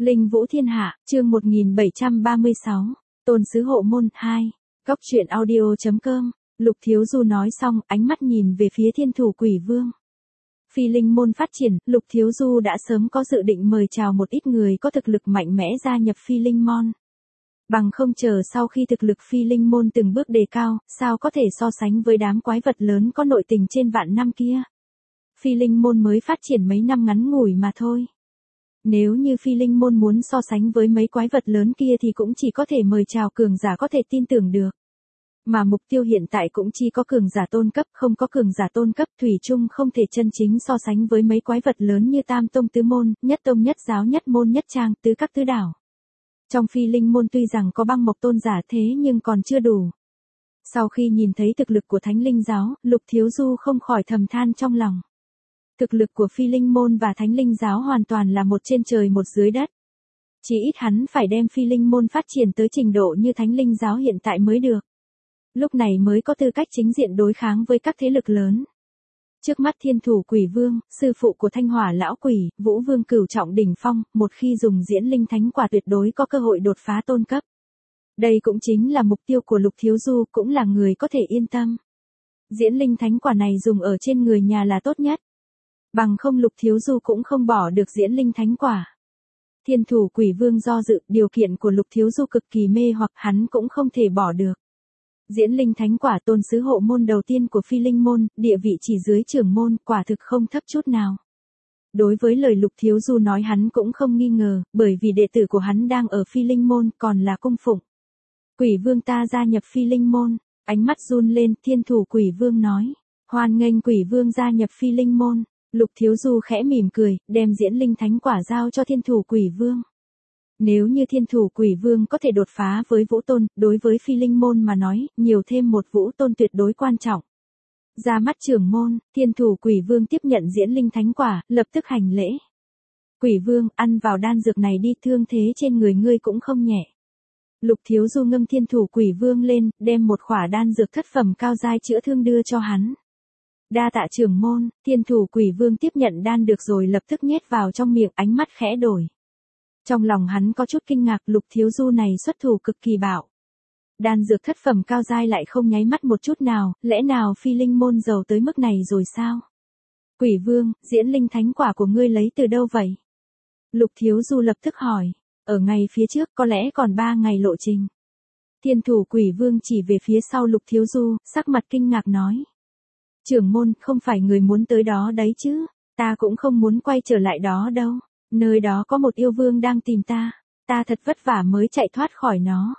Linh Vũ Thiên Hạ, chương 1736, Tôn Sứ Hộ Môn 2, Góc truyện audio.com, Lục Thiếu Du nói xong, ánh mắt nhìn về phía Thiên Thủ Quỷ Vương. Phi linh môn phát triển, Lục Thiếu Du đã sớm có dự định mời chào một ít người có thực lực mạnh mẽ gia nhập phi linh môn. Bằng không chờ sau khi thực lực phi linh môn từng bước đề cao, sao có thể so sánh với đám quái vật lớn có nội tình trên vạn năm kia. Phi linh môn mới phát triển mấy năm ngắn ngủi mà thôi. Nếu như phi linh môn muốn so sánh với mấy quái vật lớn kia thì cũng chỉ có thể mời chào cường giả có thể tin tưởng được. Mà mục tiêu hiện tại cũng chỉ có cường giả tôn cấp, không có cường giả tôn cấp thủy chung không thể chân chính so sánh với mấy quái vật lớn như Tam Tông Tứ Môn, Nhất Tông Nhất Giáo Nhất Môn Nhất Trang, Tứ Các Tứ Đảo. Trong phi linh môn tuy rằng có băng mộc tôn giả thế nhưng còn chưa đủ. Sau khi nhìn thấy thực lực của Thánh Linh Giáo, Lục Thiếu Du không khỏi thầm than trong lòng. Thực lực của phi linh môn và Thánh Linh Giáo hoàn toàn là một trên trời một dưới đất. Chỉ ít hắn phải đem phi linh môn phát triển tới trình độ như Thánh Linh Giáo hiện tại mới được. Lúc này mới có tư cách chính diện đối kháng với các thế lực lớn. Trước mắt Thiên Thủ Quỷ Vương, sư phụ của Thanh Hỏa Lão Quỷ, Vũ Vương cửu trọng đỉnh phong, một khi dùng diễn linh thánh quả tuyệt đối có cơ hội đột phá tôn cấp. Đây cũng chính là mục tiêu của Lục Thiếu Du, cũng là người có thể yên tâm. Diễn linh thánh quả này dùng ở trên người nhà là tốt nhất. Bằng không Lục Thiếu Du cũng không bỏ được diễn linh thánh quả. Thiên Thủ Quỷ Vương do dự, điều kiện của Lục Thiếu Du cực kỳ mê hoặc hắn cũng không thể bỏ được. Diễn linh thánh quả tôn sứ hộ môn đầu tiên của phi linh môn, địa vị chỉ dưới trưởng môn, quả thực không thấp chút nào. Đối với lời Lục Thiếu Du nói hắn cũng không nghi ngờ, bởi vì đệ tử của hắn đang ở phi linh môn còn là cung phụng. Quỷ Vương ta gia nhập phi linh môn, ánh mắt run lên, Thiên Thủ Quỷ Vương nói. Hoan nghênh Quỷ Vương gia nhập phi linh môn. Lục Thiếu Du khẽ mỉm cười, đem diễn linh thánh quả giao cho Thiên Thủ Quỷ Vương. Nếu như Thiên Thủ Quỷ Vương có thể đột phá với Vũ Tôn, đối với phi linh môn mà nói, nhiều thêm một Vũ Tôn tuyệt đối quan trọng. Ra mắt trưởng môn, Thiên Thủ Quỷ Vương tiếp nhận diễn linh thánh quả, lập tức hành lễ. Quỷ Vương, ăn vào đan dược này đi, thương thế trên người ngươi cũng không nhẹ. Lục Thiếu Du ngâm Thiên Thủ Quỷ Vương lên, đem một khỏa đan dược thất phẩm cao giai chữa thương đưa cho hắn. Đa tạ trưởng môn, Thiên Thủ Quỷ Vương tiếp nhận đan được rồi lập tức nhét vào trong miệng, ánh mắt khẽ đổi. Trong lòng hắn có chút kinh ngạc, Lục Thiếu Du này xuất thủ cực kỳ bạo. Đan dược thất phẩm cao giai lại không nháy mắt một chút nào, lẽ nào phi linh môn giàu tới mức này rồi sao? Quỷ Vương, diễn linh thánh quả của ngươi lấy từ đâu vậy? Lục Thiếu Du lập tức hỏi, ở ngày phía trước có lẽ còn 3 ngày lộ trình. Thiên Thủ Quỷ Vương chỉ về phía sau Lục Thiếu Du, sắc mặt kinh ngạc nói. Trưởng môn, không phải người muốn tới đó đấy chứ, ta cũng không muốn quay trở lại đó đâu. Nơi đó có một yêu vương đang tìm ta thật vất vả mới chạy thoát khỏi nó.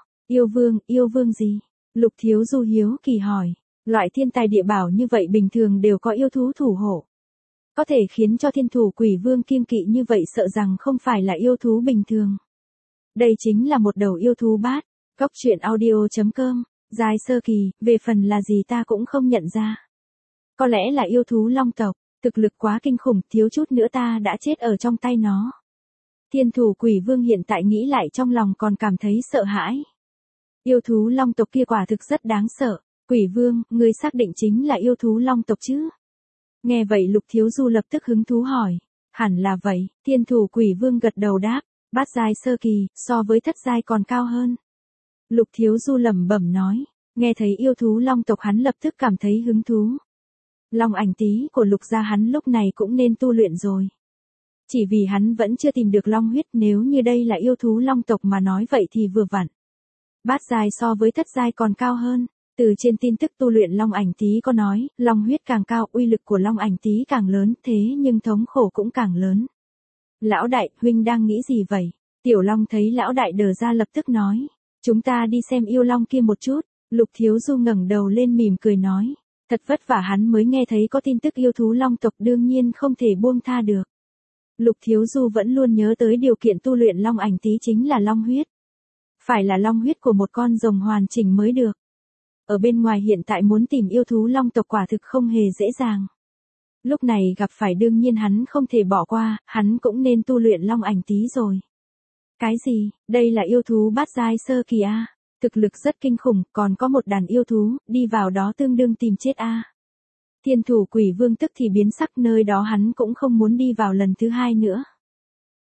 Yêu vương gì? Lục Thiếu Du hiếu kỳ hỏi, loại thiên tài địa bảo như vậy bình thường đều có yêu thú thủ hộ. Có thể khiến cho Thiên Thủ Quỷ Vương kiêng kỵ như vậy sợ rằng không phải là yêu thú bình thường. Đây chính là một đầu yêu thú bát. Góc truyện audio.com, giai sơ kỳ, về phần là gì ta cũng không nhận ra. Có lẽ là yêu thú long tộc. Thực lực quá kinh khủng, thiếu chút nữa ta đã chết ở trong tay nó. Thiên Thủ Quỷ Vương hiện tại nghĩ lại trong lòng còn cảm thấy sợ hãi. Yêu thú long tộc kia quả thực rất đáng sợ. Quỷ Vương, ngươi xác định chính là yêu thú long tộc chứ? Nghe vậy Lục Thiếu Du lập tức hứng thú hỏi. Hẳn là vậy, Thiên Thủ Quỷ Vương gật đầu đáp. Bát giai sơ kỳ, so với thất giai còn cao hơn. Lục Thiếu Du lẩm bẩm nói. Nghe thấy yêu thú long tộc hắn lập tức cảm thấy hứng thú. Long ảnh tí của Lục gia hắn lúc này cũng nên tu luyện rồi. Chỉ vì hắn vẫn chưa tìm được long huyết, nếu như đây là yêu thú long tộc mà nói vậy thì vừa vặn. Bát giai so với thất giai còn cao hơn. Từ trên tin tức tu luyện long ảnh tí có nói, long huyết càng cao, uy lực của long ảnh tí càng lớn, thế nhưng thống khổ cũng càng lớn. Lão đại, huynh đang nghĩ gì vậy? Tiểu Long thấy lão đại đờ ra lập tức nói. Chúng ta đi xem yêu long kia một chút. Lục Thiếu Du ngẩng đầu lên mỉm cười nói. Thật vất vả hắn mới nghe thấy có tin tức yêu thú long tộc, đương nhiên không thể buông tha được. Lục Thiếu Du vẫn luôn nhớ tới điều kiện tu luyện long ảnh tí chính là long huyết. Phải là long huyết của một con rồng hoàn chỉnh mới được. Ở bên ngoài hiện tại muốn tìm yêu thú long tộc quả thực không hề dễ dàng. Lúc này gặp phải đương nhiên hắn không thể bỏ qua, hắn cũng nên tu luyện long ảnh tí rồi. Cái gì, đây là yêu thú bát giai sơ kỳ a? Thực lực rất kinh khủng, còn có một đàn yêu thú, đi vào đó tương đương tìm chết a. Thiên Thủ Quỷ Vương tức thì biến sắc, nơi đó hắn cũng không muốn đi vào lần thứ hai nữa.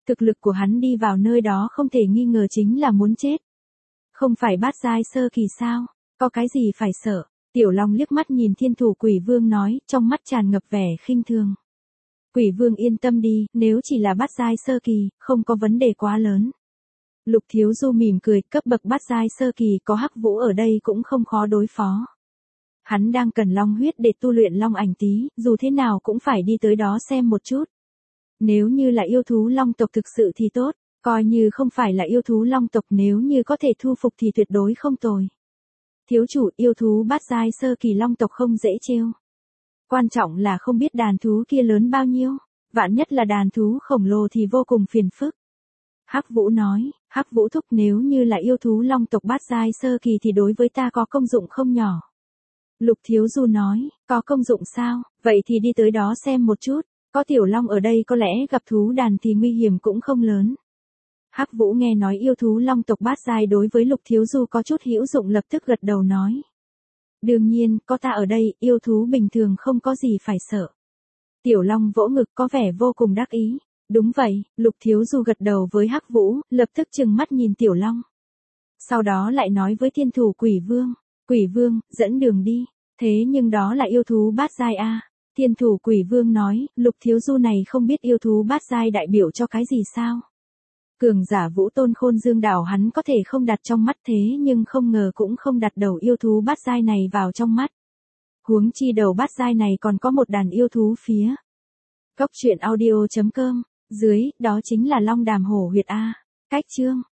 Thực lực của hắn đi vào nơi đó không thể nghi ngờ chính là muốn chết. Không phải bát giai sơ kỳ sao, có cái gì phải sợ. Tiểu Long liếc mắt nhìn Thiên Thủ Quỷ Vương nói, trong mắt tràn ngập vẻ khinh thường. Quỷ Vương yên tâm đi, nếu chỉ là bát giai sơ kỳ, không có vấn đề quá lớn. Lục Thiếu Du mỉm cười, cấp bậc bát giai sơ kỳ có Hắc Vũ ở đây cũng không khó đối phó. Hắn đang cần long huyết để tu luyện long ảnh tí, dù thế nào cũng phải đi tới đó xem một chút. Nếu như là yêu thú long tộc thực sự thì tốt, coi như không phải là yêu thú long tộc, nếu như có thể thu phục thì tuyệt đối không tồi. Thiếu chủ, yêu thú bát giai sơ kỳ long tộc không dễ trêu. Quan trọng là không biết đàn thú kia lớn bao nhiêu, vạn nhất là đàn thú khổng lồ thì vô cùng phiền phức. Hắc Vũ nói, Hắc Vũ thúc, nếu như là yêu thú long tộc bát giai sơ kỳ thì đối với ta có công dụng không nhỏ. Lục Thiếu Du nói, có công dụng sao, vậy thì đi tới đó xem một chút, có Tiểu Long ở đây có lẽ gặp thú đàn thì nguy hiểm cũng không lớn. Hắc Vũ nghe nói yêu thú long tộc bát giai đối với Lục Thiếu Du có chút hữu dụng, lập tức gật đầu nói. Đương nhiên, có ta ở đây, yêu thú bình thường không có gì phải sợ. Tiểu Long vỗ ngực có vẻ vô cùng đắc ý. Đúng vậy, Lục Thiếu Du gật đầu với Hắc Vũ, lập tức trừng mắt nhìn Tiểu Long. Sau đó lại nói với Thiên Thủ Quỷ Vương, Quỷ Vương, dẫn đường đi, thế nhưng đó là yêu thú bát giai a. Thiên Thủ Quỷ Vương nói, Lục Thiếu Du này không biết yêu thú bát giai đại biểu cho cái gì sao? Cường giả Vũ Tôn Khôn Dương Đảo hắn có thể không đặt trong mắt, thế nhưng không ngờ cũng không đặt đầu yêu thú bát giai này vào trong mắt. Huống chi đầu bát giai này còn có một đàn yêu thú phía. Cốc truyện audio.com, dưới, đó chính là Long Đàm Hổ Huyệt a. Cách chương